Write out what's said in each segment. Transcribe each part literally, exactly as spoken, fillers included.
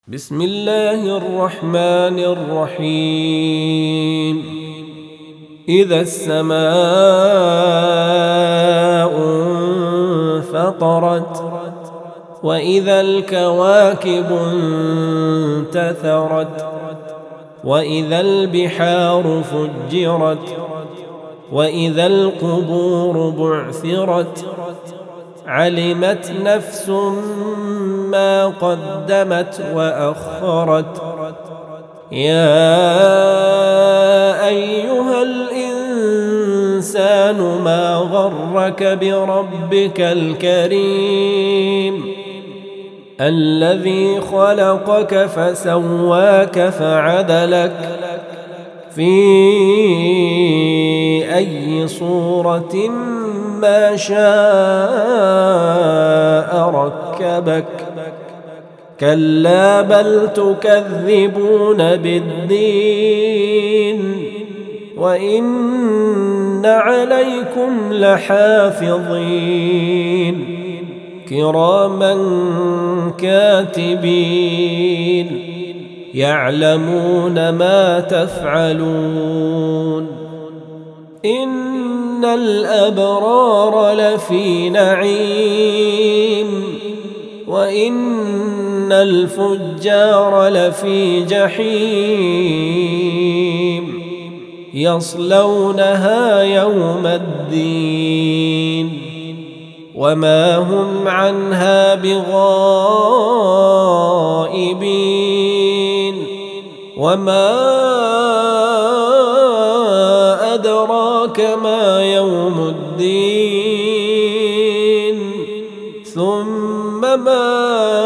بسم الله الرحمن الرحيم. إذا السماء انفطرت وإذا الكواكب انتثرت وإذا البحار فجرت وإذا القبور بعثرت علمت نفس ما قدمت وأخرت. يا أيها الإنسان ما غرك بربك الكريم الذي خلقك فسواك فعدلك في أي صورة ما شاء ركبك. كلا بل تكذبون بالدين وإن عليكم لحافظين كراما كاتبين يعلمون ما تفعلون. إن الأبرار لفي نعيم وإن الفجار لفي جحيم يصلونها يوم الدين وما هم عنها بغائبين. وما أدراك ما يوم الدين ثم ما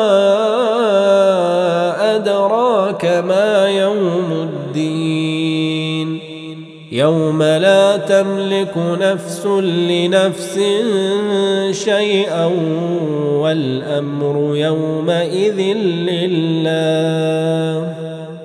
أدراك ما يوم الدين يوم لا تملك نفس لنفس شيئا والأمر يومئذ لله.